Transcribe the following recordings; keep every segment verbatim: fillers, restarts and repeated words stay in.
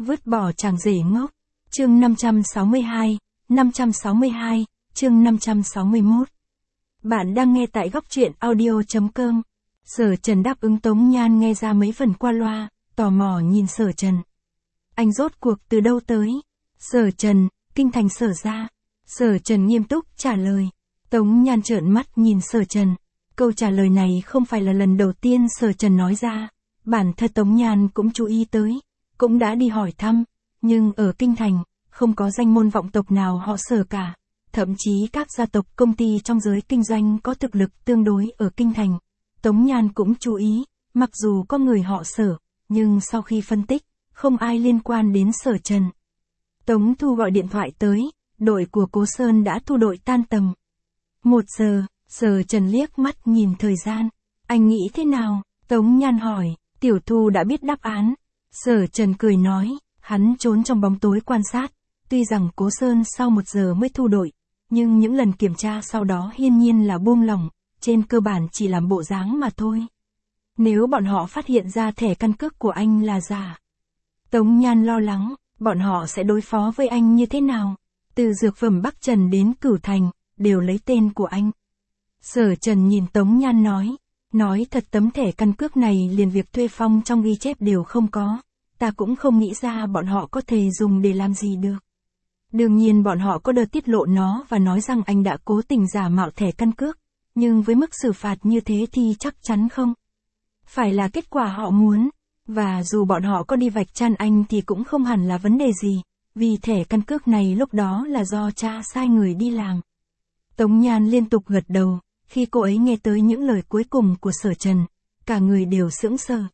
Vứt bỏ chàng rể ngốc. Chương năm trăm sáu mươi hai, năm trăm sáu mươi hai, chương năm trăm sáu mươi mốt. Bạn đang nghe tại góc truyện audio chấm com. Sở Trần đáp ứng Tống Nhan nghe ra mấy phần qua loa, tò mò nhìn Sở Trần. Anh rốt cuộc từ đâu tới? Sở Trần, kinh thành Sở ra. Sở Trần nghiêm túc trả lời. Tống Nhan trợn mắt nhìn Sở Trần. Câu trả lời này không phải là lần đầu tiên Sở Trần nói ra. Bản thân Tống Nhan cũng chú ý tới, cũng đã đi hỏi thăm, nhưng ở kinh thành, không có danh môn vọng tộc nào họ Sở cả. Thậm chí các gia tộc công ty trong giới kinh doanh có thực lực tương đối ở kinh thành. Tống Nhan cũng chú ý, mặc dù có người họ Sở, nhưng sau khi phân tích, không ai liên quan đến Sở Trần. Tống Thu gọi điện thoại tới, đội của Cố Sơn đã thu đội tan tầm. Một giờ, Sở Trần liếc mắt nhìn thời gian. Anh nghĩ thế nào? Tống Nhan hỏi. Tiểu Thu đã biết đáp án. Sở Trần cười nói, hắn trốn trong bóng tối quan sát. Tuy rằng Cố Sơn sau một giờ mới thu đội, nhưng những lần kiểm tra sau đó hiển nhiên là buông lỏng, trên cơ bản chỉ làm bộ dáng mà thôi. Nếu bọn họ phát hiện ra thẻ căn cước của anh là giả, Tống Nhan lo lắng, bọn họ sẽ đối phó với anh như thế nào? Từ dược phẩm Bắc Trần đến Cửu Thành, đều lấy tên của anh. Sở Trần nhìn Tống Nhan nói, nói thật tấm thẻ căn cước này liền việc thuê phong trong ghi chép đều không có, ta cũng không nghĩ ra bọn họ có thể dùng để làm gì được. Đương nhiên bọn họ có đợt tiết lộ nó và nói rằng anh đã cố tình giả mạo thẻ căn cước, nhưng với mức xử phạt như thế thì chắc chắn không phải là kết quả họ muốn, và dù bọn họ có đi vạch trần anh thì cũng không hẳn là vấn đề gì, vì thẻ căn cước này lúc đó là do cha sai người đi làm. Tống Nhan liên tục gật đầu, khi cô ấy nghe tới những lời cuối cùng của Sở Trần, cả người đều sững sờ.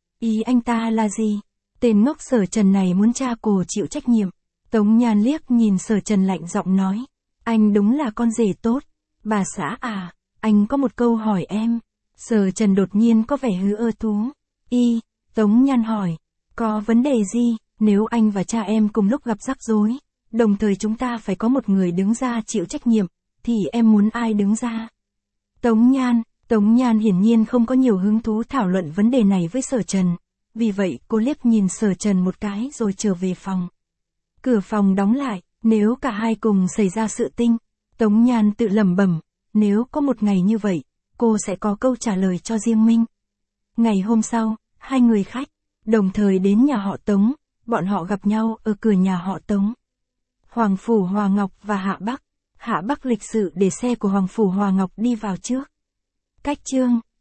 Ý anh ta là gì? Tên ngốc Sở Trần này muốn cha cô chịu trách nhiệm. Tống Nhan liếc nhìn Sở Trần lạnh giọng nói, anh đúng là con rể tốt. Bà xã à, anh có một câu hỏi em. Sở Trần đột nhiên có vẻ hứ ơ thú. Y, Tống Nhan hỏi, có vấn đề gì? Nếu anh và cha em cùng lúc gặp rắc rối, đồng thời chúng ta phải có một người đứng ra chịu trách nhiệm, thì em muốn ai đứng ra? Tống Nhan, Tống Nhan hiển nhiên không có nhiều hứng thú thảo luận vấn đề này với Sở Trần. Vì vậy cô liếc nhìn Sở Trần một cái rồi trở về phòng. Cửa phòng đóng lại, nếu cả hai cùng xảy ra sự tình, Tống Nhan tự lẩm bẩm, nếu có một ngày như vậy, cô sẽ có câu trả lời cho riêng mình. Ngày hôm sau, hai người khách, đồng thời đến nhà họ Tống, bọn họ gặp nhau ở cửa nhà họ Tống. Hoàng Phủ Hòa Ngọc và Hạ Bắc. Hạ Bắc lịch sự để xe của Hoàng Phủ Hòa Ngọc đi vào trước. Cách chương,